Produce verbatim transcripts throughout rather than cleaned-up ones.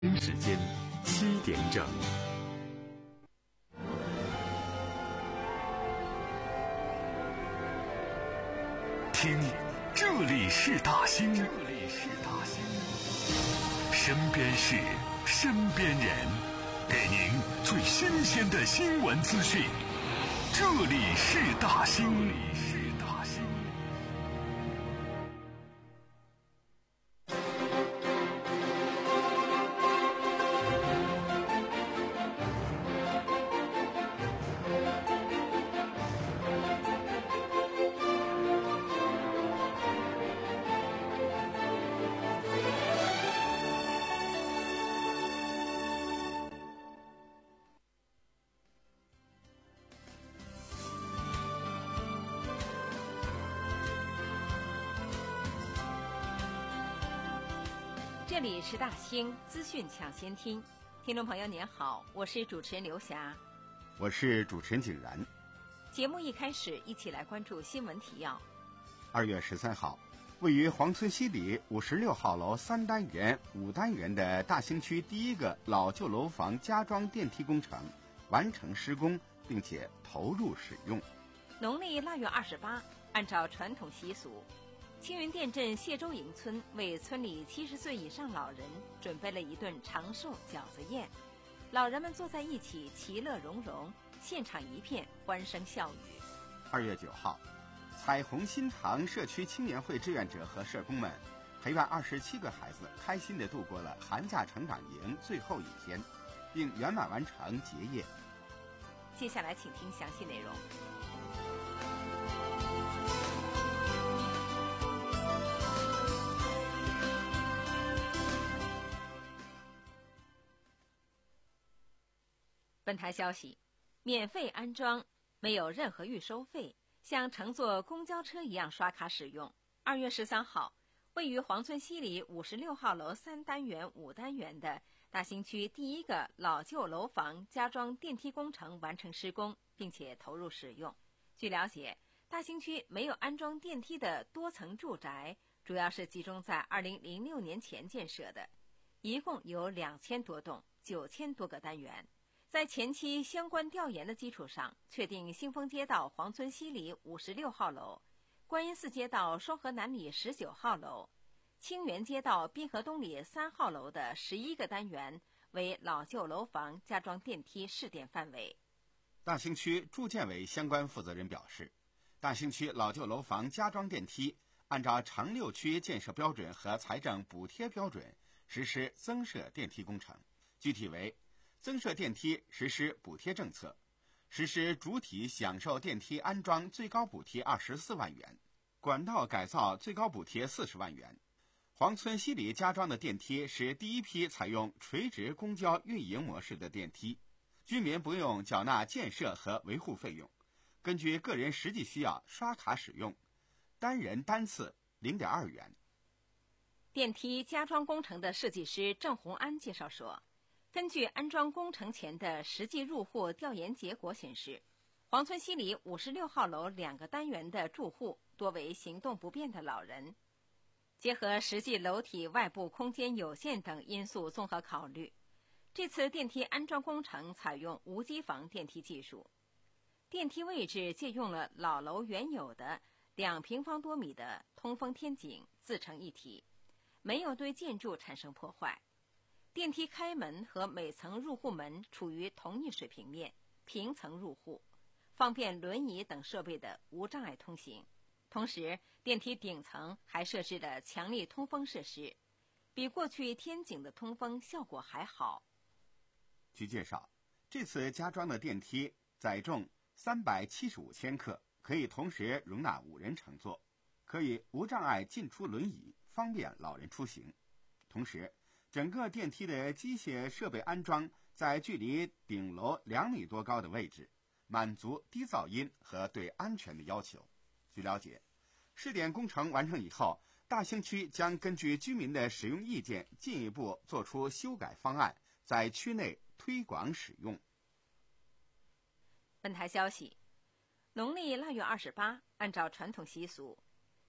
时间七点整。听，这里是大兴，这里是大兴，身边事，身边人，给您最新鲜的新闻资讯。这里是大兴，这里是大兴。 这里是大兴资讯抢先听，听众朋友您好，我是主持人刘霞， 我是主持人景然。 节目一开始，一起来关注新闻提要。 二月十三号，位于黄村西里五十六号楼三单元、五单元的大兴区第一个老旧楼房加装电梯工程完成施工，并且投入使用。 农历腊月二十八，按照传统习俗，青云店镇谢周营村为村里七十岁以上老人准备了一顿长寿饺子宴，老人们坐在一起，其乐融融，现场一片欢声笑语。 二月九号，彩虹新塘社区青年会志愿者和社工们陪伴二十七个孩子开心地度过了寒假成长营最后一天，并圆满完成结业。 接下来请听详细内容。本台消息，免费安装，没有任何预收费，像乘坐公交车一样刷卡使用。二月十三号，位于黄村西里五十六号楼三单元、五单元的大兴区第一个老旧楼房加装电梯工程完成施工，并且投入使用。据了解，大兴区没有安装电梯的多层住宅，主要是集中在二零零六年前建设的，一共有两千多栋，九千多个单元。在前期相关调研的基础上，确定新丰街道黄村西里五十六号楼、观音寺街道双河南里十九号楼、清源街道滨河东里三号楼的十一个单元为老旧楼房加装电梯试点范围。 大兴区住建委相关负责人表示，大兴区老旧楼房加装电梯按照城六区建设标准和财政补贴标准实施增设电梯工程，具体为增设电梯实施补贴政策，实施主体享受电梯安装最高补贴二十四万元，管道改造最高补贴四十万元。黄村西里加装的电梯是第一批采用垂直公交运营模式的电梯，居民不用缴纳建设和维护费用，根据个人实际需要刷卡使用，单人单次 零点二元。 电梯加装工程的设计师郑红安介绍说，根据安装工程前的实际入户调研结果显示，黄村西里五十六号楼两个单元的住户多为行动不便的老人。结合实际楼体外部空间有限等因素综合考虑，这次电梯安装工程采用无机房电梯技术，电梯位置借用了老楼原有的两平方多米的通风天井，自成一体，没有对建筑产生破坏。电梯开门和每层入户门处于同一水平面，平层入户，方便轮椅等设备的无障碍通行。同时，电梯顶层还设置了强力通风设施，比过去天井的通风效果还好。 据介绍，这次加装的电梯载重三百七十五千克，可以同时容纳五人乘坐，可以无障碍进出轮椅，方便老人出行。同时，整个电梯的机械设备安装在距离顶楼两米多高的位置，满足低噪音和对安全的要求。据了解，试点工程完成以后，大兴区将根据居民的使用意见进一步做出修改方案，在区内推广使用。 本台消息，农历腊月二十八，按照传统习俗，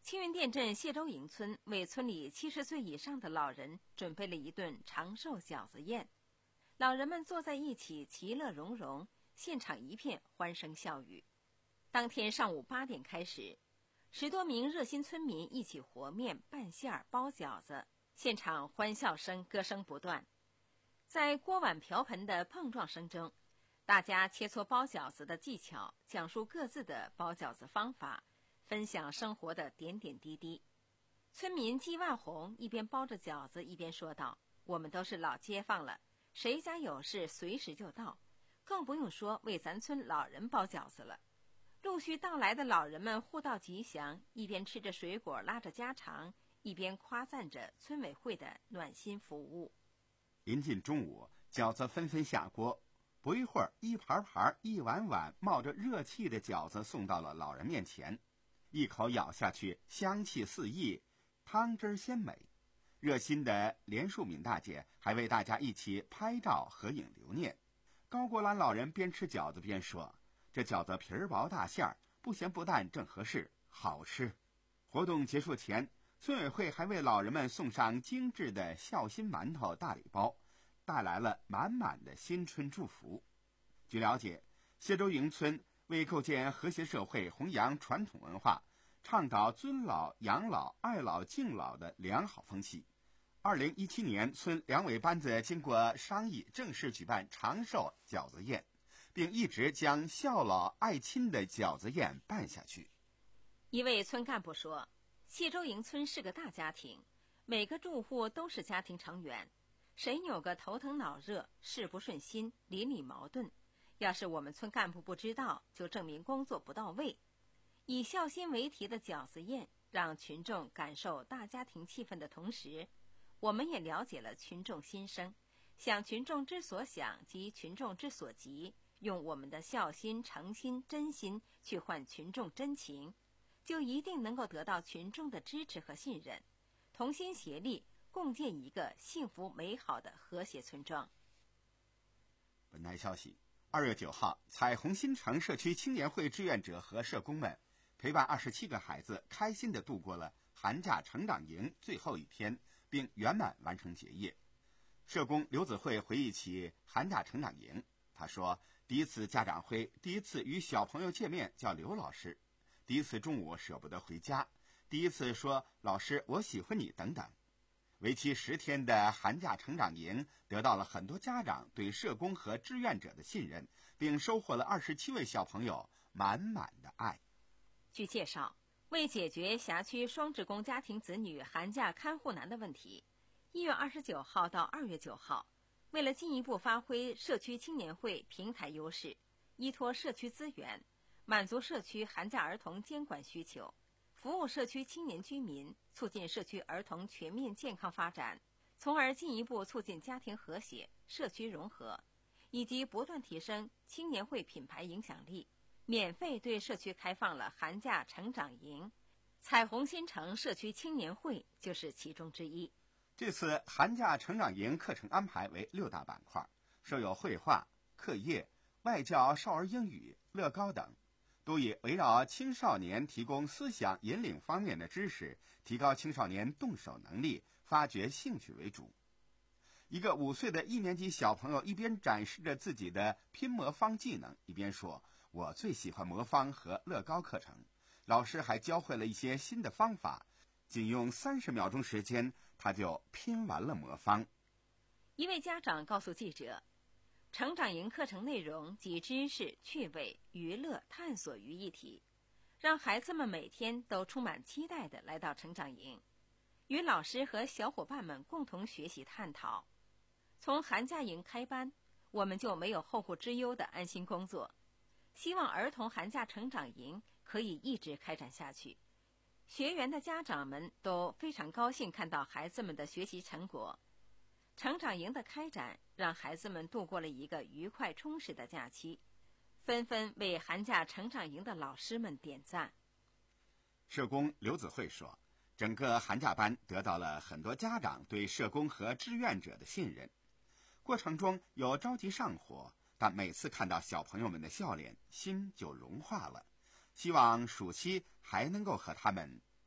青云店镇谢州营村为村里七十岁以上的老人准备了一顿长寿饺子宴，老人们坐在一起，其乐融融，现场一片欢声笑语。当天上午八点开始，十多名热心村民一起和面、拌馅儿、包饺子，现场欢笑声、歌声不断。在锅碗瓢盆的碰撞声中，大家切磋包饺子的技巧，讲述各自的包饺子方法，分享生活的点点滴滴。村民季万红一边包着饺子一边说道：“我们都是老街坊了，谁家有事随时就到，更不用说为咱村老人包饺子了。”陆续到来的老人们互道吉祥，一边吃着水果拉着家常，一边夸赞着村委会的暖心服务。 临近中午，饺子纷纷下锅，不一会儿，一盘盘一碗碗冒着热气的饺子送到了老人面前。一口咬下去，香气四溢，汤汁鲜美。热心的连树敏大姐还为大家一起拍照合影留念。高国兰老人边吃饺子边说：“这饺子皮儿薄大馅儿，不咸不淡，正合适，好吃。”活动结束前，村委会还为老人们送上精致的孝心馒头大礼包，带来了满满的新春祝福。据了解，谢州营村为构建和谐社会、弘扬传统文化，倡导尊老、养老、爱老、敬老的良好风气。二零一七年，村两委班子经过商议，正式举办长寿饺子宴，并一直将孝老爱亲的饺子宴办下去。 一位村干部说：“谢州营村是个大家庭，每个住户都是家庭成员，谁有个头疼脑热、事不顺心、邻里矛盾，要是我们村干部不知道，就证明工作不到位。以孝心为题的饺子宴，让群众感受大家庭气氛的同时，我们也了解了群众心声，想群众之所想及群众之所急，用我们的孝心、诚心、真心去换群众真情，就一定能够得到群众的支持和信任，同心协力，共建一个幸福美好的和谐村庄。” 本台消息，二月九号，彩虹新城社区青年会志愿者和社工们陪伴二十七个孩子，开心地度过了寒假成长营最后一天，并圆满完成结业。社工刘子慧回忆起寒假成长营，他说：“第一次家长会，第一次与小朋友见面叫刘老师，第一次中午舍不得回家，第一次说老师我喜欢你等等。”为期十天的寒假成长营得到了很多家长对社工和志愿者的信任，并收获了二十七位小朋友满满的爱。 据介绍，为解决辖区双职工家庭子女寒假看护难的问题，一月二十九号到二月九号，为了进一步发挥社区青年会平台优势，依托社区资源，满足社区寒假儿童监管需求，服务社区青年居民，促进社区儿童全面健康发展，从而进一步促进家庭和谐、社区融合，以及不断提升青年会品牌影响力，免费对社区开放了寒假成长营，彩虹新城社区青年会就是其中之一。 这次寒假成长营课程安排为六大板块，设有绘画、课业、外教、少儿英语、乐高等，都以围绕青少年提供思想引领方面的知识，提高青少年动手能力，发掘兴趣为主。一个五岁的一年级小朋友一边展示着自己的拼魔方技能，一边说：“我最喜欢魔方和乐高课程。”老师还教会了一些新的方法，仅用三十秒钟时间，他就拼完了魔方。 一位家长告诉记者，成长营课程内容集知识、趣味、娱乐、探索于一体，让孩子们每天都充满期待地来到成长营，与老师和小伙伴们共同学习探讨。从寒假营开班，我们就没有后顾之忧的安心工作。希望儿童寒假成长营可以一直开展下去。学员的家长们都非常高兴看到孩子们的学习成果。成长营的开展让孩子们度过了一个愉快充实的假期，纷纷为寒假成长营的老师们点赞。 社工刘子慧说，整个寒假班得到了很多家长对社工和志愿者的信任，过程中有着急上火，但每次看到小朋友们的笑脸，心就融化了。希望暑期还能够和他们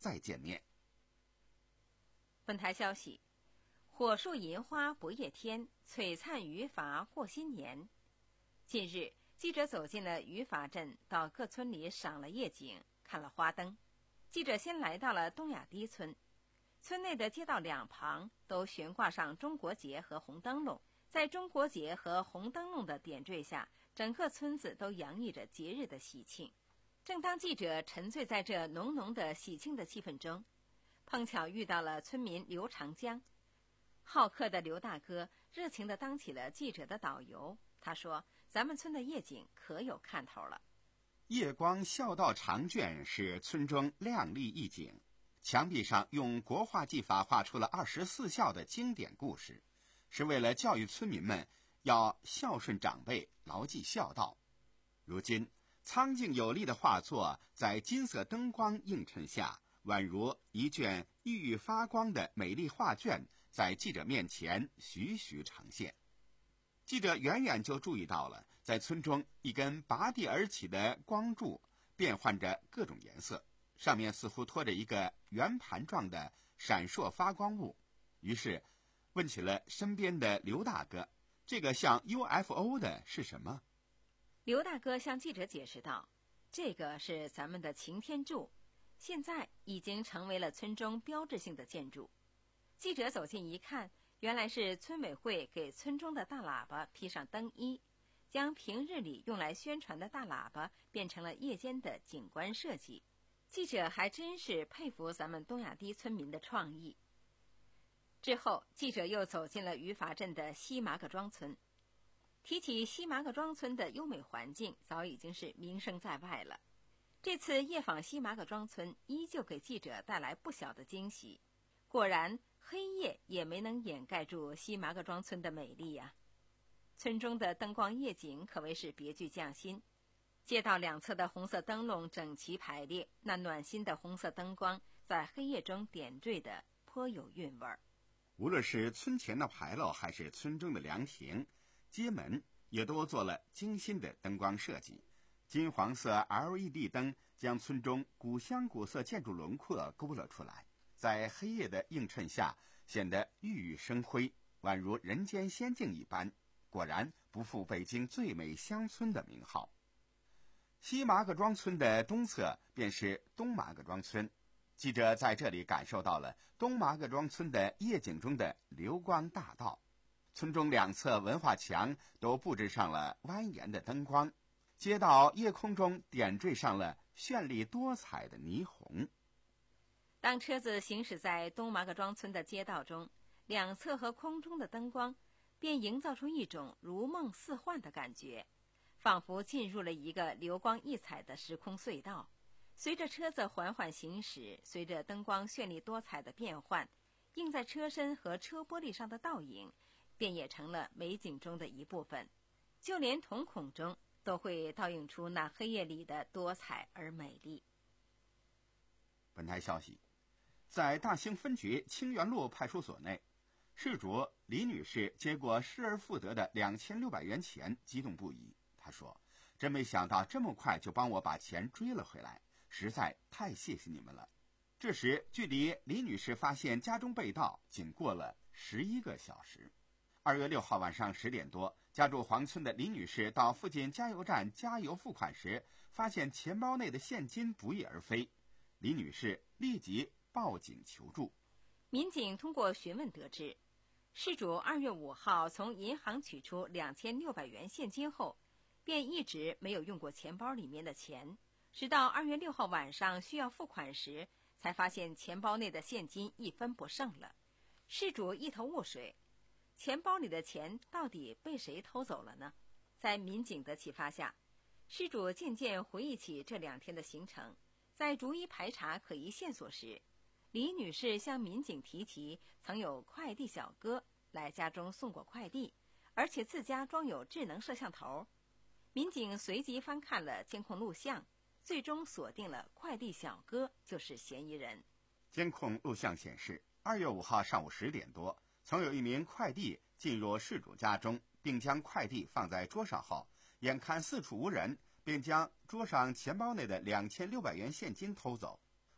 再见面。 本台消息：火树银花不夜天，璀璨渔筏过新年。近日，记者走进了渔筏镇，到各村里赏了夜景，看了花灯。记者先来到了东雅堤村，村内的街道两旁都悬挂上中国结和红灯笼，在中国结和红灯笼的点缀下，整个村子都洋溢着节日的喜庆。正当记者沉醉在这浓浓的喜庆的气氛中，碰巧遇到了村民刘长江。好客的刘大哥热情地当起了记者的导游。他说：“咱们村的夜景可有看头了。 夜光孝道长卷是村中亮丽一景，墙壁上用国画技法画出了二十四孝的经典故事，是为了教育村民们要孝顺长辈，牢记孝道。如今苍劲有力的画作在金色灯光映衬下，宛如一卷熠熠发光的美丽画卷，在记者面前徐徐呈现。记者远远就注意到了，在村中一根拔地而起的光柱变换着各种颜色，上面似乎托着一个圆盘状的闪烁发光物。于是问起了身边的刘大哥，这个像 U F O 的是什么？ 刘大哥向记者解释道：“这个是咱们的擎天柱，现在已经成为了村中标志性的建筑。”记者走近一看，原来是村委会给村中的大喇叭披上灯衣，将平日里用来宣传的大喇叭变成了夜间的景观设计。记者还真是佩服咱们东雅堤村民的创意。之后，记者又走进了渔筏镇的西麻葛庄村。提起西麻葛庄村的优美环境，早已经是名声在外了。这次夜访西麻葛庄村，依旧给记者带来不小的惊喜。果然，黑夜也没能掩盖住西麻葛庄村的美丽呀、啊。村中的灯光夜景可谓是别具匠心，街道两侧的红色灯笼整齐排列，那暖心的红色灯光在黑夜中点缀的颇有韵味儿。 无论是村前的牌楼，还是村中的凉亭、街门，也都做了精心的灯光设计。金黄色 L E D 灯将村中古香古色建筑轮廓勾勒出来，在黑夜的映衬下显得熠熠生辉，宛如人间仙境一般，果然不负北京最美乡村的名号。西麻葛庄村的东侧便是东麻葛庄村，记者在这里感受到了东麻葛庄村的夜景中的流光大道。村中两侧文化墙都布置上了蜿蜒的灯光，街道夜空中点缀上了绚丽多彩的霓虹。 当车子行驶在东麻葛庄村的街道中，两侧和空中的灯光便营造出一种如梦似幻的感觉，仿佛进入了一个流光溢彩的时空隧道。随着车子缓缓行驶，随着灯光绚丽多彩的变换，映在车身和车玻璃上的倒影便也成了美景中的一部分，就连瞳孔中都会倒映出那黑夜里的多彩而美丽。 本台消息，在大兴分局清源路派出所内，事主李女士接过失而复得的两千六百元钱，激动不已。她说：“真没想到这么快就帮我把钱追了回来，实在太谢谢你们了。”这时，距离李女士发现家中被盗仅过了十一个小时。二月六号晚上十点多，家住黄村的李女士到附近加油站加油付款时，发现钱包内的现金不翼而飞。李女士立即报警求助。 民警通过询问得知，事主二月五号从银行取出两千六百元现金后，便一直没有用过钱包里面的钱，直到二月六号晚上需要付款时，才发现钱包内的现金一分不剩了。事主一头雾水，钱包里的钱到底被谁偷走了呢？在民警的启发下，事主渐渐回忆起这两天的行程。在逐一排查可疑线索时，李女士向民警提及曾有快递小哥来家中送过快递，而且自家装有智能摄像头。民警随即翻看了监控录像，最终锁定了快递小哥就是嫌疑人。 监控录像显示，二月五号上午十点多，曾有一名快递进入事主家中，并将快递放在桌上后，眼看四处无人，便将桌上钱包内的两千六百元现金偷走。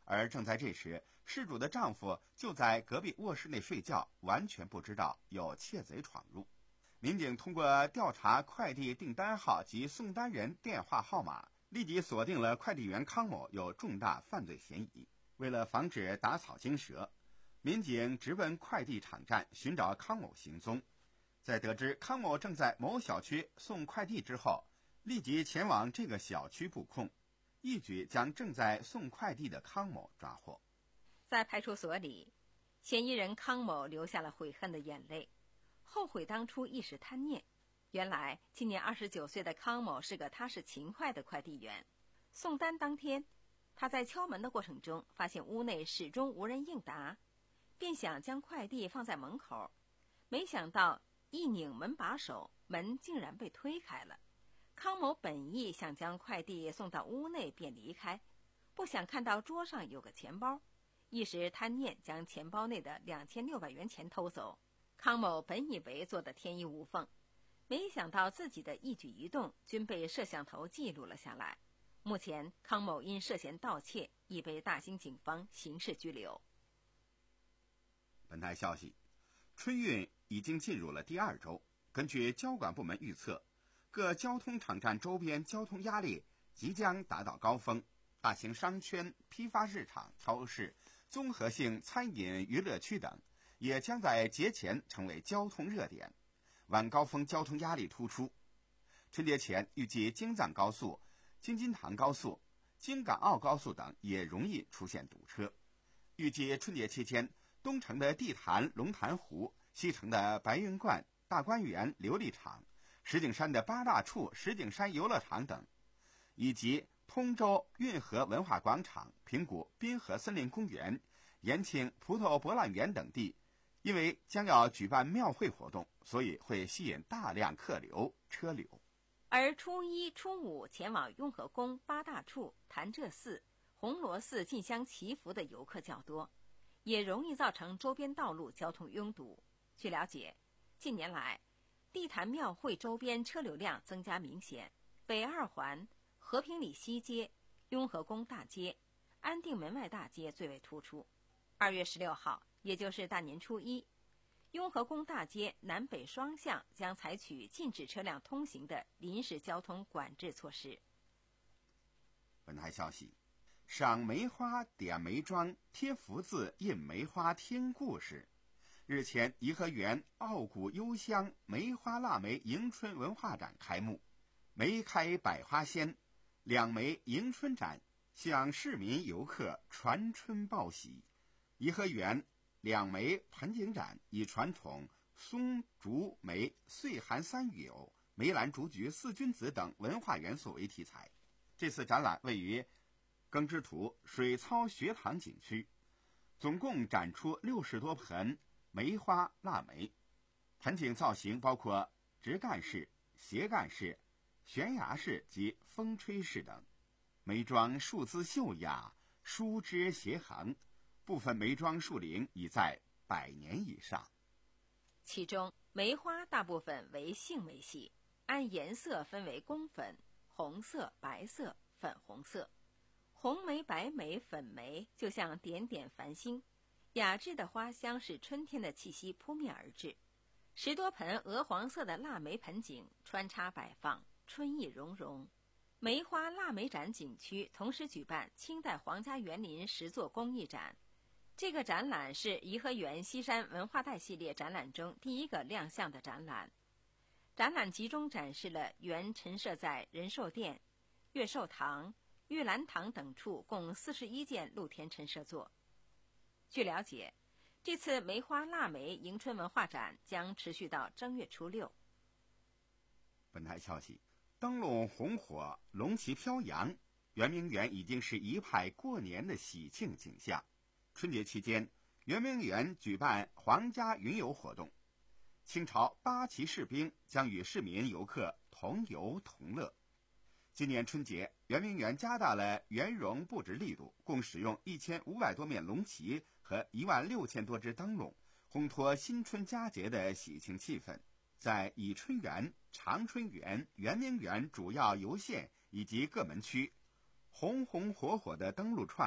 而正在这时，失主的丈夫就在隔壁卧室内睡觉，完全不知道有窃贼闯入。民警通过调查快递订单号及送单人电话号码，立即锁定了快递员康某有重大犯罪嫌疑。为了防止打草惊蛇，民警直奔快递场站寻找康某行踪。在得知康某正在某小区送快递之后，立即前往这个小区布控，一举将正在送快递的康某抓获。 在派出所里，嫌疑人康某流下了悔恨的眼泪，后悔当初一时贪念。原来今年二十九岁的康某是个踏实勤快的快递员。送单当天，他在敲门的过程中发现屋内始终无人应答，便想将快递放在门口，没想到一拧门把手，门竟然被推开了。康某本意想将快递送到屋内便离开，不想看到桌上有个钱包，一时贪念将钱包内的两千六百元钱偷走。康某本以为做得天衣无缝，没想到自己的一举一动均被摄像头记录了下来。目前康某因涉嫌盗窃已被大兴警方刑事拘留。 本台消息，春运已经进入了第二周，根据交管部门预测，各交通场站周边交通压力即将达到高峰，大型商圈、批发市场、超市、综合性餐饮娱乐区等也将在节前成为交通热点，晚高峰交通压力突出。春节前预计京藏高速、京津唐高速、京港澳高速等也容易出现堵车。预计春节期间，东城的地坛龙潭湖、西城的白云观、大观园琉璃厂、石景山的八大处石景山游乐场等，以及通州运河文化广场、平谷滨河森林公园、延庆葡萄博览园等地，因为将要举办庙会活动，所以会吸引大量客流车流。 而初一、初五前往雍和宫、八大处、潭柘寺、红螺寺进香祈福的游客较多，也容易造成周边道路交通拥堵。据了解，近年来地坛庙会周边车流量增加明显，北二环、和平里西街、雍和宫大街、安定门外大街最为突出。二月十六号，也就是大年初一，雍和宫大街南北双向将采取禁止车辆通行的临时交通管制措施。 本台消息，赏梅花、点梅庄、贴福字、印梅花听故事。日前，颐和园傲骨幽香梅花腊梅迎春文化展开幕，梅开百花鲜，两梅迎春展向市民游客传春报喜。颐和园两梅盆景展以传统松竹梅岁寒三友、梅兰竹菊四君子等文化元素为题材。这次展览位于耕织图水操学堂景区，总共展出六十多盆梅花腊梅。盆景造型包括直干式、斜干式、悬崖式及风吹式等。梅庄树姿秀雅，疏枝斜横，部分梅庄树龄已在百年以上。 其中梅花大部分为杏梅系，按颜色分为宫粉、红色、白色、粉红色。红梅、白梅、粉梅就像点点繁星，雅致的花香使春天的气息扑面而至。十多盆鹅黄色的腊梅盆景穿插摆放，春意融融。梅花腊梅展景区同时举办清代皇家园林十座工艺展，这个展览是颐和园西山文化带系列展览中第一个亮相的展览。展览集中展示了原陈设在仁寿殿、乐寿堂、玉兰堂等处共四十一件露天陈设作。据了解，这次梅花腊梅迎春文化展将持续到正月初六。 本台消息，灯笼红火，龙旗飘扬，圆明园已经是一派过年的喜庆景象。春节期间，圆明园举办皇家云游活动，清朝八旗士兵将与市民游客同游同乐。今年春节，圆明园加大了圆融布置力度，共使用一千五百多面龙旗和一万六千多只灯笼，烘托新春佳节的喜庆气氛。在宜春园、长春园、圆明园主要游线以及各门区，红红火火的灯笼串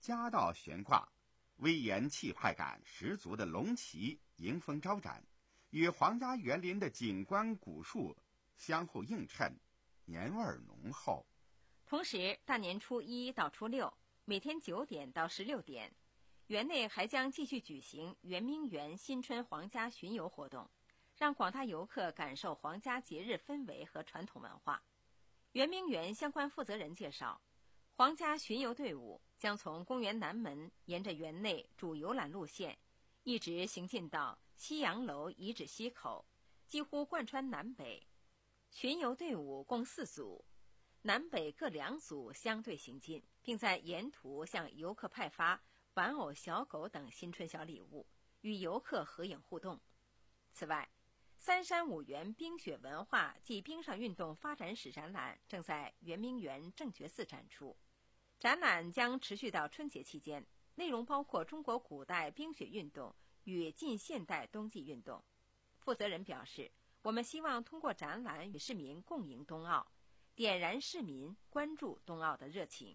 夹道悬挂，威严气派感十足的龙旗迎风招展，与皇家园林的景观古树相互映衬，年味浓厚。 同时，大年初一到初六，每天九点到十六点，园内还将继续举行圆明园新春皇家巡游活动，让广大游客感受皇家节日氛围和传统文化。圆明园相关负责人介绍，皇家巡游队伍将从公园南门沿着园内主游览路线，一直行进到西洋楼遗址西口，几乎贯穿南北。巡游队伍共四组，南北各两组相对行进，并在沿途向游客派发玩偶、小狗等新春小礼物，与游客合影互动。此外，三山五园冰雪文化暨冰上运动发展史展览正在圆明园正觉寺展出，展览将持续到春节期间，内容包括中国古代冰雪运动与近现代冬季运动。负责人表示，我们希望通过展览与市民共迎冬奥，点燃市民关注冬奥的热情。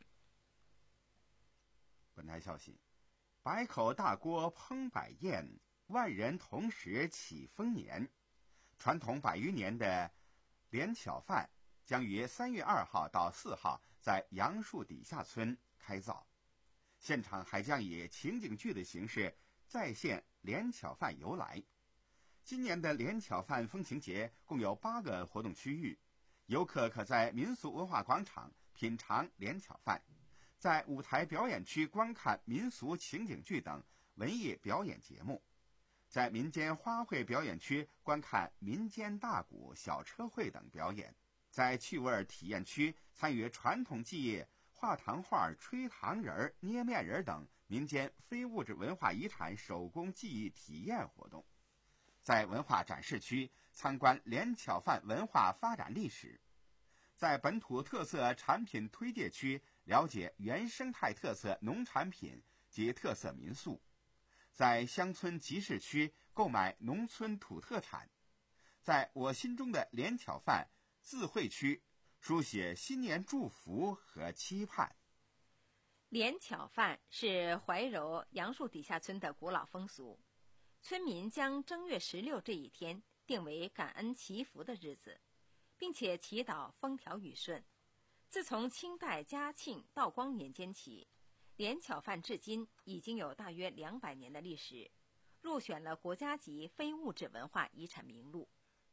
本台消息，百口大锅烹百宴，万人同时起丰年。传统百余年的连巧饭将于三月二号到四号在杨树底下村开造，现场还将以情景剧的形式再现连巧饭由来。今年的连巧饭风情节共有八个活动区域，游客可在民俗文化广场品尝连巧饭，在舞台表演区观看民俗情景剧等文艺表演节目，在民间花卉表演区观看民间大鼓、小车会等表演，在趣味体验区参与传统技艺、画糖画、吹糖人、捏面人等民间非物质文化遗产手工技艺体验活动，在文化展示区参观连巧饭文化发展历史，在本土特色产品推介区了解原生态特色农产品及特色民宿，在乡村集市区购买农村土特产，在我心中的连巧饭自绘区书写新年祝福和期盼。 连巧饭是怀柔杨树底下村的古老风俗，村民将正月十六这一天定为感恩祈福的日子，并且祈祷风调雨顺。自从清代嘉庆、道光年间起，连巧饭至今已经有大约两百年的历史，入选了国家级非物质文化遗产名录。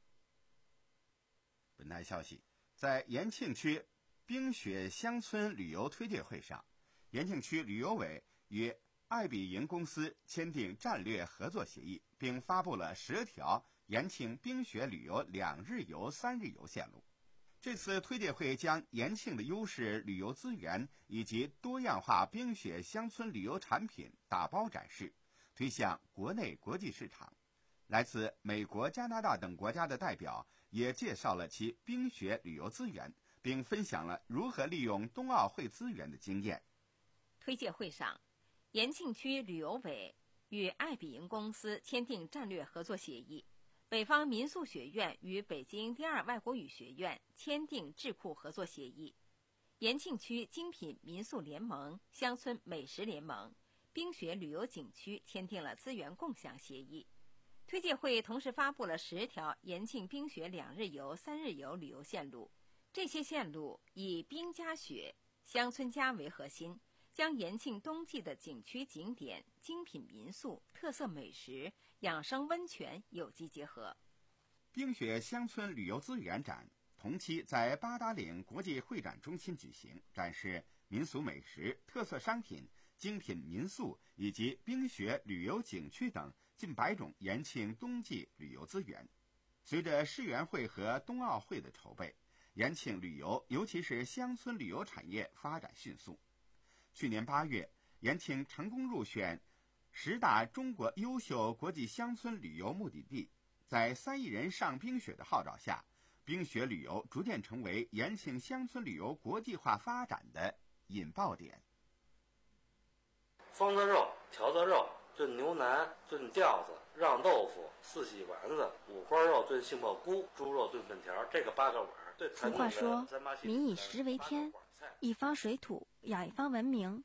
本台消息，在延庆区冰雪乡村旅游推介会上，延庆区旅游委与爱彼迎公司签订战略合作协议，并发布了十条延庆冰雪旅游两日游、三日游线路。这次推介会将延庆的优势旅游资源以及多样化冰雪乡村旅游产品打包展示，推向国内国际市场。来自美国、加拿大等国家的代表也介绍了其冰雪旅游资源，并分享了如何利用冬奥会资源的经验。 推介会上，延庆区旅游委与爱彼迎公司签订战略合作协议，北方民宿学院与北京第二外国语学院签订智库合作协议，延庆区精品民宿联盟、乡村美食联盟、冰雪旅游景区签订了资源共享协议。推介会同时发布了十条延庆冰雪两日游、三日游旅游线路，这些线路以冰加雪、乡村家为核心，将延庆冬季的景区景点、精品民宿、特色美食、养生温泉有机结合。 冰雪乡村旅游资源展同期在八达岭国际会展中心举行，展示民俗美食、特色商品、精品民宿以及冰雪旅游景区等近百种延庆冬季旅游资源。随着世园会和冬奥会的筹备，延庆旅游尤其是乡村旅游产业发展迅速。去年八月，延庆成功入选十大中国优秀国际乡村旅游目的地。在三亿人上冰雪的号召下，冰雪旅游逐渐成为延庆乡村旅游国际化发展的引爆点。 方子肉、条子肉、炖牛腩、炖吊子、让豆腐、四喜丸子、五花肉炖杏鲍菇、猪肉炖粉条，这个八个碗。对， 俗话说，民以食为天，一方水土养一方文明。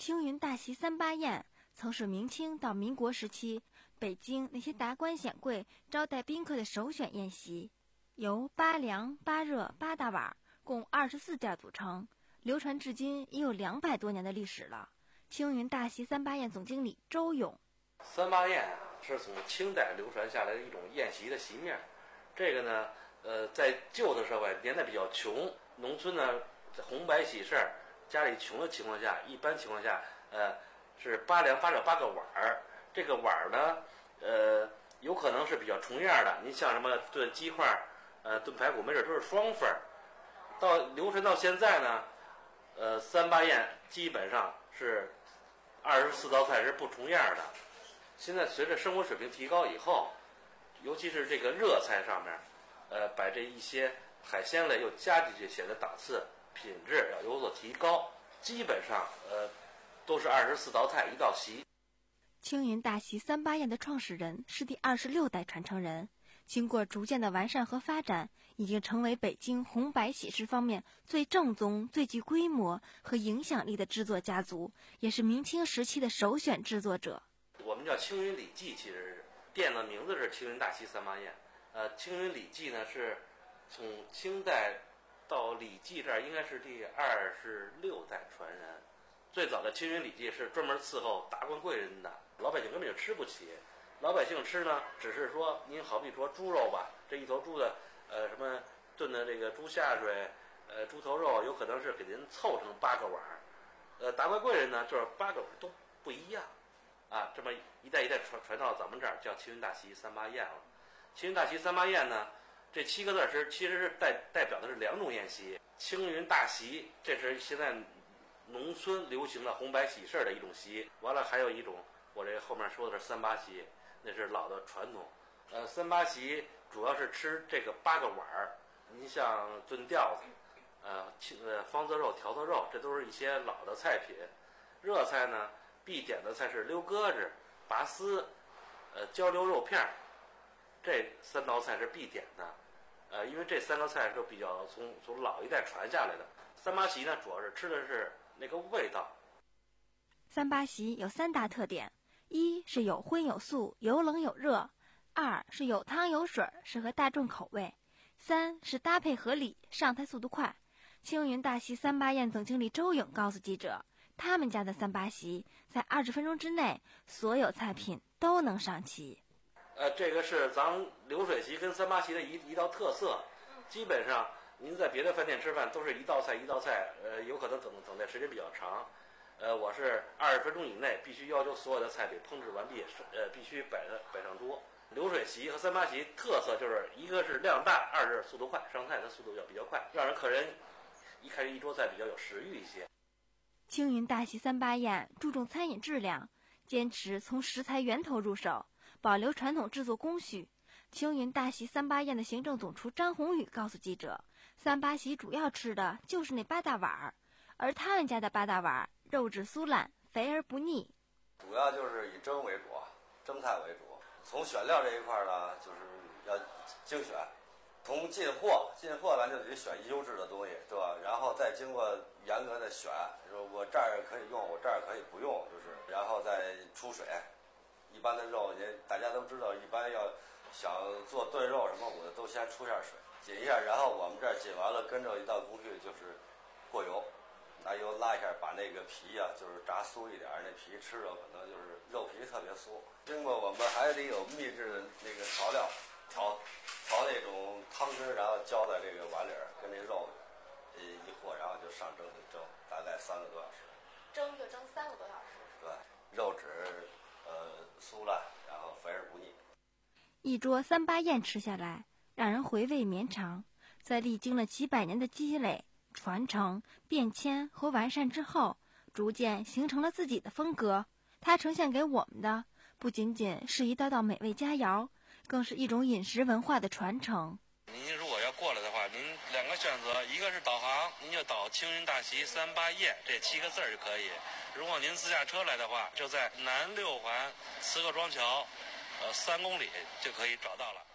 青云大席三八宴曾是明清到民国时期北京那些达官显贵招待宾客的首选宴席，由八凉、八热、八大碗共二十四件组成，流传至今已有两百多年的历史了。青云大席三八宴总经理周勇： 三八宴啊，是从清代流传下来的一种宴席的席面。这个呢，呃，在旧的社会年代比较穷，农村呢红白喜事儿，家里穷的情况下，一般情况下，呃，是八凉八热八个碗儿。这个碗儿呢，呃，有可能是比较重样的。您像什么炖鸡块，呃，炖排骨，没准都是双份儿。到流传到现在呢，呃，三八宴基本上是二十四道菜是不重样的。现在随着生活水平提高以后，尤其是这个热菜上面，呃，把这一些海鲜类又加进去，显得档次品质要有所提高。基本上，呃，都是二十四道菜一道席。 青云大席三八宴的创始人是第二十六代传承人，经过逐渐的完善和发展，已经成为北京红白喜事方面最正宗、最具规模和影响力的制作家族，也是明清时期的首选制作者。 我们叫青云礼记，其实是店的名字是青云大席三八宴。呃，青云礼记呢是从清代到礼记这儿应该是第二十六代传人。最早的青云礼记是专门伺候达官贵人的，老百姓根本就吃不起。老百姓吃呢，只是说您好比说猪肉吧，这一头猪的呃什么炖的这个猪下水，呃猪头肉，有可能是给您凑成八个碗儿。呃，达官贵人呢，就是八个碗都不一样。啊，这么一代一代传传到咱们这儿，叫青云大席三八宴了。青云大席三八宴呢，这七个字是其实是代代表的是两种宴席。青云大席，这是现在农村流行的红白喜事的一种席。完了还有一种，我这后面说的是三八席，那是老的传统。呃，三八席主要是吃这个八个碗儿。您像炖吊子，呃，呃方子肉、条子肉，这都是一些老的菜品。热菜呢，必点的菜是溜鸽子、拔丝、呃焦溜肉片儿，这三道菜是必点的。呃，因为这三个菜都比较从从老一代传下来的。三八席呢，主要是吃的是那个味道。 三八席有三大特点：一是有荤有素，有冷有热；二是有汤有水，适合大众口味；三是搭配合理，上菜速度快。青云大席三八宴总经理周勇告诉记者，他们家的三八席在二十分钟之内，所有菜品都能上齐。 呃，这个是咱们流水席跟三八席的一一道特色。基本上您在别的饭店吃饭都是一道菜一道菜，呃，有可能等等待时间比较长。呃，我是二十分钟以内必须要求所有的菜品烹制完毕，呃，必须摆摆上桌。流水席和三八席特色就是一个是量大，二是速度快，上菜的速度要比较快，让人客人一看这一桌菜比较有食欲一些。 青云大席三八宴注重餐饮质量，坚持从食材源头入手，保留传统制作工序。青云大席三八宴的行政总厨张宏宇告诉记者，三八席主要吃的就是那八大碗儿，而他们家的八大碗肉质酥烂，肥而不腻。 主要就是以蒸为主，蒸菜为主。从选料这一块呢，就是要精选。从进货，进货咱就得选优质的东西，对吧？然后再经过严格的选，说我这儿可以用，我这儿可以不用，就是，然后再出水。一般的肉，也大家都知道，一般要想做炖肉什么，我都先出下水，紧一下，然后我们这儿紧完了，跟着一道工序就是过油，拿油拉一下，把那个皮啊，就是炸酥一点，那皮吃着可能就是肉皮特别酥。经过我们还得有秘制的那个调料，调调那种汤汁，然后浇在这个碗里，跟那肉呃一和，然后就上蒸，就蒸大概三个多小时。 蒸就蒸三个多小时。 对，肉质呃酥烂，然后肥而不腻。 一桌三八宴吃下来，让人回味绵长。在历经了几百年的积累、传承、变迁和完善之后，逐渐形成了自己的风格。它呈现给我们的，不仅仅是一道道美味佳肴，更是一种饮食文化的传承。 您如果要过来的话，您两个选择，一个是导航，您就导青云大席三八宴这七个字就可以。如果您自驾车来的话，就在南六环磁刻庄桥，呃，三公里就可以找到了。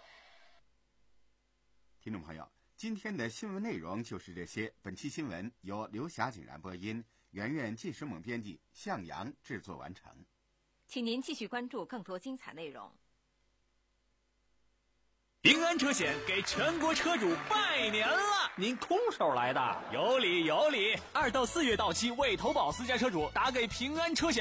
听众朋友，今天的新闻内容就是这些。本期新闻由刘霞景然播音。 圆圆纪实猛编辑，向阳制作完成。 请您继续关注更多精彩内容。 平安车险给全国车主拜年了！ 您空手来的？ 有理有理，二到四月到期未投保私家车主打给平安车险